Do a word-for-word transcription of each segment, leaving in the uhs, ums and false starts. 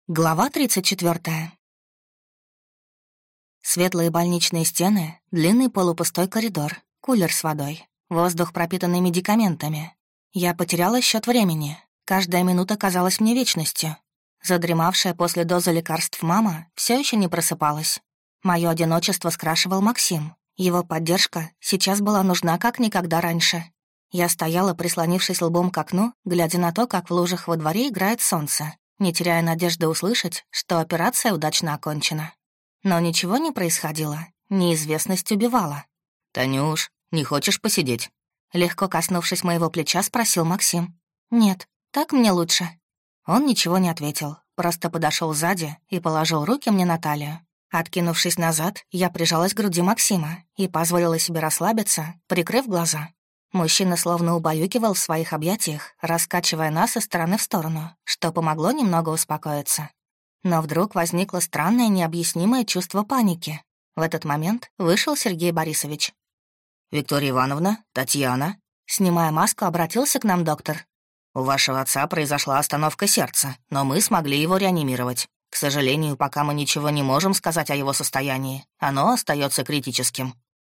Глава тридцать четвёртая. Светлые больничные стены, длинный полупустой коридор, кулер с водой, воздух, пропитанный медикаментами. Я потеряла счет времени. Каждая минута казалась мне вечностью. Задремавшая после дозы лекарств мама все еще не просыпалась. Мое одиночество скрашивал Максим. Его поддержка сейчас была нужна как никогда раньше. Я стояла, прислонившись лбом к окну, глядя на то, как в лужах во дворе играет солнце, не теряя надежды услышать, что операция удачно окончена. Но ничего не происходило, неизвестность убивала. «Танюш, не хочешь посидеть?» Легко коснувшись моего плеча, спросил Максим. «Нет, так мне лучше». Он ничего не ответил, просто подошел сзади и положил руки мне на талию. Откинувшись назад, я прижалась к груди Максима и позволила себе расслабиться, прикрыв глаза. Мужчина словно убаюкивал в своих объятиях, раскачивая нас из стороны в сторону, что помогло немного успокоиться. Но вдруг возникло странное необъяснимое чувство паники. В этот момент вышел Сергей Борисович. «Виктория Ивановна, Татьяна», снимая маску, обратился к нам доктор. «У вашего отца произошла остановка сердца, но мы смогли его реанимировать. К сожалению, пока мы ничего не можем сказать о его состоянии. Оно остается критическим».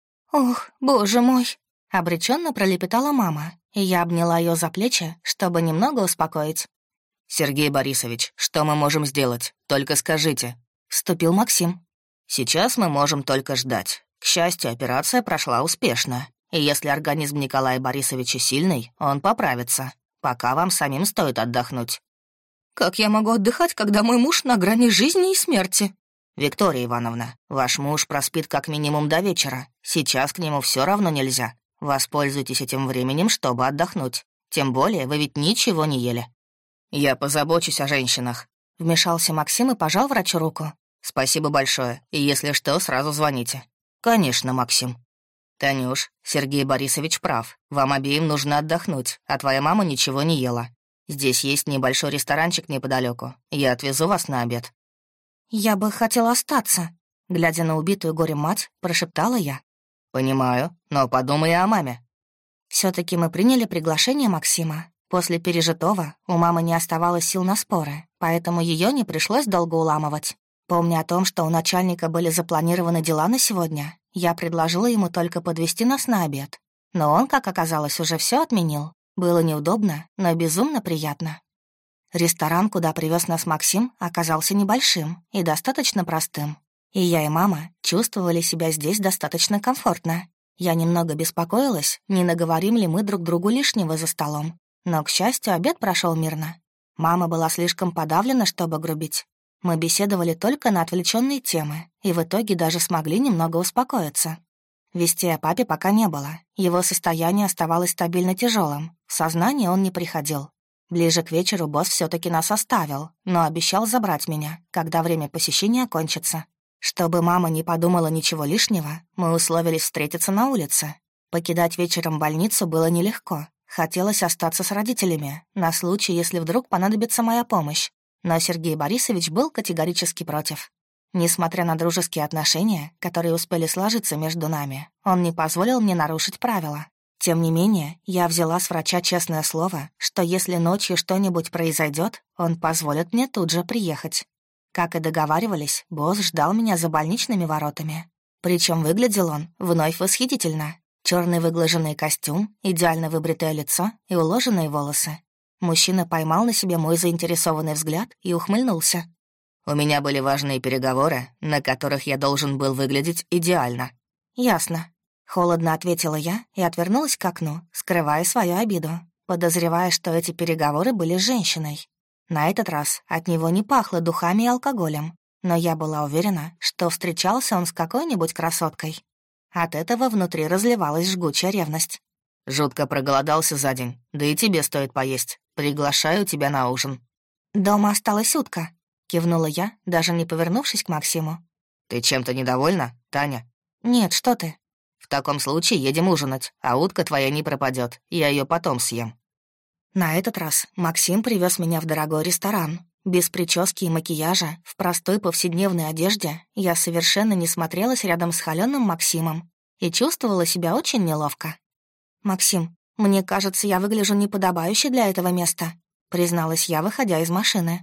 «Ох, боже мой!» — обреченно пролепетала мама, и я обняла ее за плечи, чтобы немного успокоить. «Сергей Борисович, что мы можем сделать? Только скажите», — вступил Максим. «Сейчас мы можем только ждать. К счастью, операция прошла успешно, и если организм Николая Борисовича сильный, он поправится. Пока вам самим стоит отдохнуть». «Как я могу отдыхать, когда мой муж на грани жизни и смерти?» «Виктория Ивановна, ваш муж проспит как минимум до вечера. Сейчас к нему все равно нельзя. Воспользуйтесь этим временем, чтобы отдохнуть. Тем более вы ведь ничего не ели». «Я позабочусь о женщинах», — вмешался Максим и пожал врачу руку. «Спасибо большое, и если что, сразу звоните». «Конечно, Максим». «Танюш, Сергей Борисович прав. Вам обеим нужно отдохнуть, а твоя мама ничего не ела. Здесь есть небольшой ресторанчик неподалеку. Я отвезу вас на обед». «Я бы хотела остаться», — глядя на убитую горем мать, прошептала я. «Понимаю, но подумай о маме». все таки мы приняли приглашение Максима. После пережитого у мамы не оставалось сил на споры, поэтому ее не пришлось долго уламывать. Помня о том, что у начальника были запланированы дела на сегодня, я предложила ему только подвезти нас на обед. Но он, как оказалось, уже все отменил. Было неудобно, но безумно приятно. Ресторан, куда привез нас Максим, оказался небольшим и достаточно простым. И я, и мама чувствовали себя здесь достаточно комфортно. Я немного беспокоилась, не наговорим ли мы друг другу лишнего за столом. Но, к счастью, обед прошел мирно. Мама была слишком подавлена, чтобы грубить. Мы беседовали только на отвлеченные темы, и в итоге даже смогли немного успокоиться. Вести о папе пока не было. Его состояние оставалось стабильно тяжелым. В сознание он не приходил. Ближе к вечеру босс все таки нас оставил, но обещал забрать меня, когда время посещения окончится. Чтобы мама не подумала ничего лишнего, мы условились встретиться на улице. Покидать вечером больницу было нелегко. Хотелось остаться с родителями, на случай, если вдруг понадобится моя помощь. Но Сергей Борисович был категорически против. Несмотря на дружеские отношения, которые успели сложиться между нами, он не позволил мне нарушить правила. Тем не менее, я взяла с врача честное слово, что если ночью что-нибудь произойдет, он позволит мне тут же приехать. Как и договаривались, босс ждал меня за больничными воротами. Причем выглядел он вновь восхитительно. Черный выглаженный костюм, идеально выбритое лицо и уложенные волосы. Мужчина поймал на себе мой заинтересованный взгляд и ухмыльнулся. «У меня были важные переговоры, на которых я должен был выглядеть идеально». «Ясно». Холодно ответила я и отвернулась к окну, скрывая свою обиду, подозревая, что эти переговоры были с женщиной. На этот раз от него не пахло духами и алкоголем, но я была уверена, что встречался он с какой-нибудь красоткой. От этого внутри разливалась жгучая ревность. «Жутко проголодался за день, да и тебе стоит поесть. Приглашаю тебя на ужин». «Дома осталась утка», — кивнула я, даже не повернувшись к Максиму. «Ты чем-то недовольна, Таня?» «Нет, что ты». «В таком случае едем ужинать, а утка твоя не пропадет. Я ее потом съем». На этот раз Максим привез меня в дорогой ресторан. Без прически и макияжа, в простой повседневной одежде, я совершенно не смотрелась рядом с холёным Максимом и чувствовала себя очень неловко. «Максим, мне кажется, я выгляжу неподобающе для этого места», — призналась я, выходя из машины.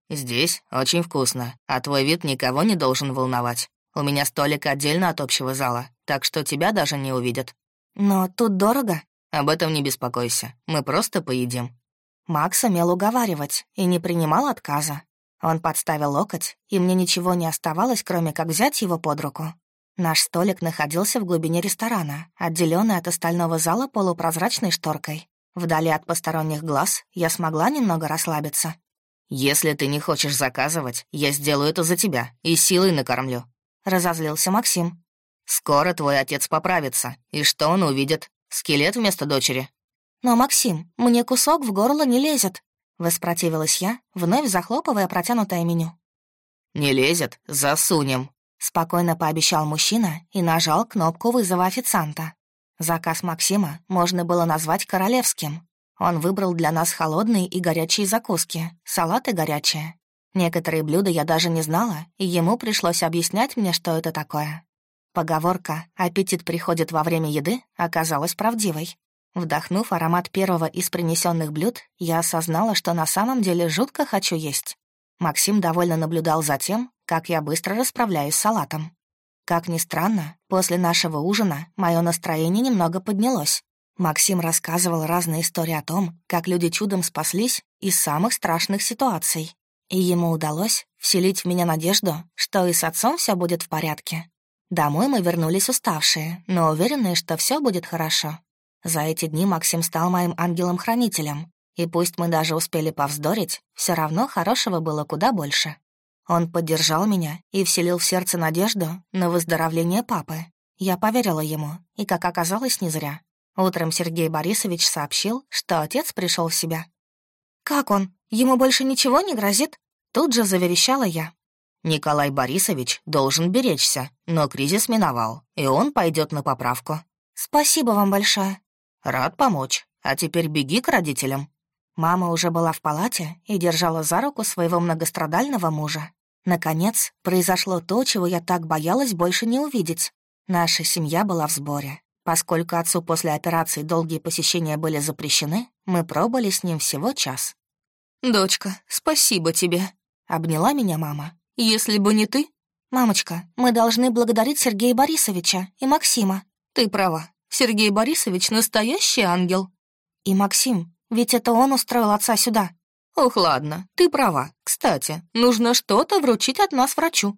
«Здесь очень вкусно, а твой вид никого не должен волновать. У меня столик отдельно от общего зала, так что тебя даже не увидят». «Но тут дорого». «Об этом не беспокойся, мы просто поедим». Макс умел уговаривать и не принимал отказа. Он подставил локоть, и мне ничего не оставалось, кроме как взять его под руку. Наш столик находился в глубине ресторана, отделённый от остального зала полупрозрачной шторкой. Вдали от посторонних глаз я смогла немного расслабиться. «Если ты не хочешь заказывать, я сделаю это за тебя и силой накормлю», — разозлился Максим. «Скоро твой отец поправится, и что он увидит? Скелет вместо дочери?» «Но, Максим, мне кусок в горло не лезет», — воспротивилась я, вновь захлопывая протянутое меню. «Не лезет? Засунем», — спокойно пообещал мужчина и нажал кнопку вызова официанта. Заказ Максима можно было назвать королевским. Он выбрал для нас холодные и горячие закуски, салаты горячие. Некоторые блюда я даже не знала, и ему пришлось объяснять мне, что это такое. Поговорка «аппетит приходит во время еды» оказалась правдивой. Вдохнув аромат первого из принесенных блюд, я осознала, что на самом деле жутко хочу есть. Максим довольно наблюдал за тем, как я быстро расправляюсь с салатом. Как ни странно, после нашего ужина мое настроение немного поднялось. Максим рассказывал разные истории о том, как люди чудом спаслись из самых страшных ситуаций. И ему удалось вселить в меня надежду, что и с отцом все будет в порядке. Домой мы вернулись уставшие, но уверенные, что все будет хорошо. За эти дни Максим стал моим ангелом-хранителем, и пусть мы даже успели повздорить, все равно хорошего было куда больше. Он поддержал меня и вселил в сердце надежду на выздоровление папы. Я поверила ему, и, как оказалось, не зря. Утром Сергей Борисович сообщил, что отец пришел в себя. «Как он? Ему больше ничего не грозит?» Тут же заверещала я. «Николай Борисович должен беречься, но кризис миновал, и он пойдет на поправку». «Спасибо вам большое». «Рад помочь. А теперь беги к родителям». Мама уже была в палате и держала за руку своего многострадального мужа. Наконец, произошло то, чего я так боялась больше не увидеть. Наша семья была в сборе. Поскольку отцу после операции долгие посещения были запрещены, мы пробыли с ним всего час. «Дочка, спасибо тебе», — обняла меня мама. «Если бы не ты...» «Мамочка, мы должны благодарить Сергея Борисовича и Максима». «Ты права. Сергей Борисович — настоящий ангел». «И Максим, ведь это он устроил отца сюда». «Ох, ладно, ты права. Кстати, нужно что-то вручить от нас врачу».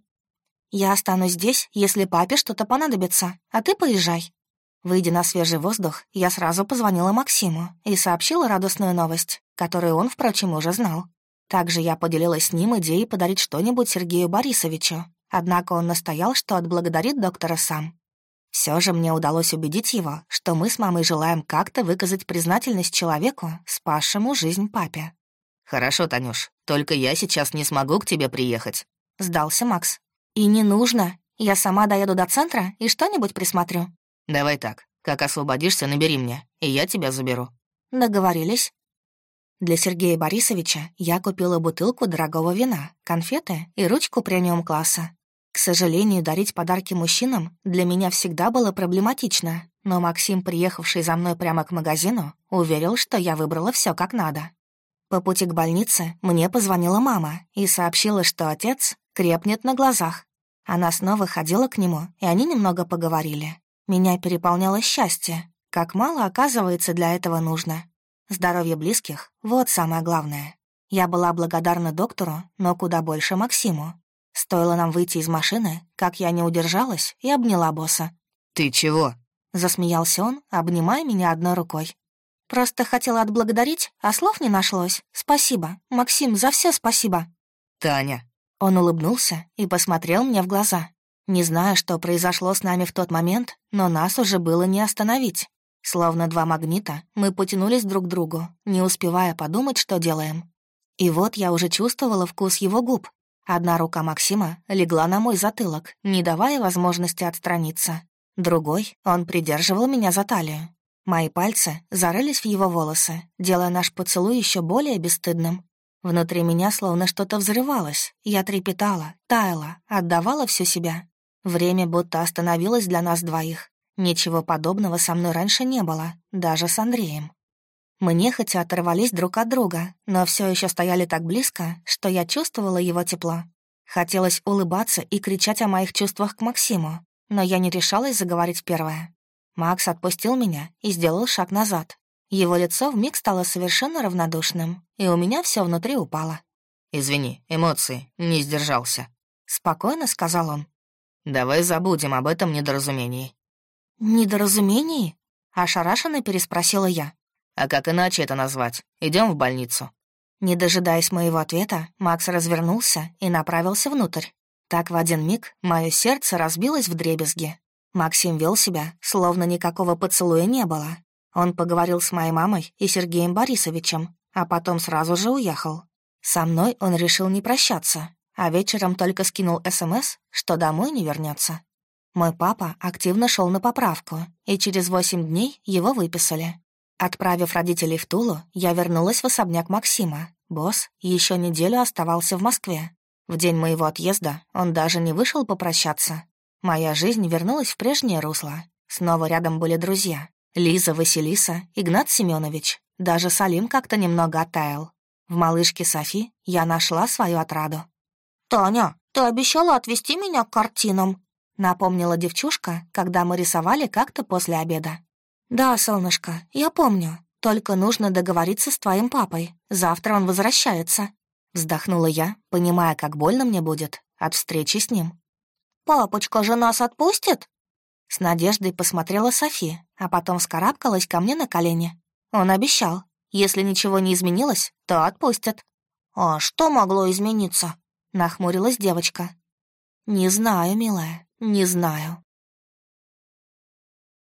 «Я останусь здесь, если папе что-то понадобится, а ты поезжай». Выйдя на свежий воздух, я сразу позвонила Максиму и сообщила радостную новость, которую он, впрочем, уже знал. Также я поделилась с ним идеей подарить что-нибудь Сергею Борисовичу, однако он настоял, что отблагодарит доктора сам. Все же мне удалось убедить его, что мы с мамой желаем как-то выказать признательность человеку, спасшему жизнь папе. «Хорошо, Танюш, только я сейчас не смогу к тебе приехать», — сдался Макс. «И не нужно. Я сама доеду до центра и что-нибудь присмотрю». «Давай так. Как освободишься, набери мне, и я тебя заберу». «Договорились». Для Сергея Борисовича я купила бутылку дорогого вина, конфеты и ручку премиум-класса. К сожалению, дарить подарки мужчинам для меня всегда было проблематично, но Максим, приехавший за мной прямо к магазину, уверил, что я выбрала все как надо. По пути к больнице мне позвонила мама и сообщила, что отец крепнет на глазах. Она снова ходила к нему, и они немного поговорили. Меня переполняло счастье. Как мало, оказывается, для этого нужно. Здоровье близких — вот самое главное. Я была благодарна доктору, но куда больше Максиму. Стоило нам выйти из машины, как я не удержалась и обняла босса. «Ты чего?» — засмеялся он, обнимая меня одной рукой. «Просто хотела отблагодарить, а слов не нашлось. Спасибо, Максим, за все спасибо». «Таня». Он улыбнулся и посмотрел мне в глаза. Не знаю, что произошло с нами в тот момент, но нас уже было не остановить. Словно два магнита, мы потянулись друг к другу, не успевая подумать, что делаем. И вот я уже чувствовала вкус его губ. Одна рука Максима легла на мой затылок, не давая возможности отстраниться. Другой он придерживал меня за талию. Мои пальцы зарылись в его волосы, делая наш поцелуй еще более бесстыдным. Внутри меня словно что-то взрывалось. Я трепетала, таяла, отдавала всю себя. Время будто остановилось для нас двоих. Ничего подобного со мной раньше не было, даже с Андреем. Мы нехотя оторвались друг от друга, но все еще стояли так близко, что я чувствовала его тепло. Хотелось улыбаться и кричать о моих чувствах к Максиму, но я не решалась заговорить первая. Макс отпустил меня и сделал шаг назад. Его лицо вмиг стало совершенно равнодушным, и у меня все внутри упало. «Извини, эмоции, не сдержался», — спокойно сказал он. «Давай забудем об этом недоразумении». «Недоразумении?» — ошарашенно переспросила я. «А как иначе это назвать? Идем в больницу». Не дожидаясь моего ответа, Макс развернулся и направился внутрь. Так в один миг мое сердце разбилось вдребезги. Максим вел себя, словно никакого поцелуя не было. Он поговорил с моей мамой и Сергеем Борисовичем, а потом сразу же уехал. Со мной он решил не прощаться, а вечером только скинул СМС, что домой не вернется. Мой папа активно шел на поправку, и через восемь дней его выписали. Отправив родителей в Тулу, я вернулась в особняк Максима. Босс еще неделю оставался в Москве. В день моего отъезда он даже не вышел попрощаться. Моя жизнь вернулась в прежнее русло. Снова рядом были друзья. Лиза, Василиса, Игнат Семенович. Даже Салим как-то немного оттаял. В малышке Софи я нашла свою отраду. «Таня, ты обещала отвезти меня к картинам», — напомнила девчушка, когда мы рисовали как-то после обеда. «Да, солнышко, я помню. Только нужно договориться с твоим папой. Завтра он возвращается». Вздохнула я, понимая, как больно мне будет от встречи с ним. «Папочка же нас отпустит?» С надеждой посмотрела Софи, а потом вскарабкалась ко мне на колени. Он обещал. Если ничего не изменилось, то отпустят. «А что могло измениться?» — нахмурилась девочка. «Не знаю, милая, не знаю».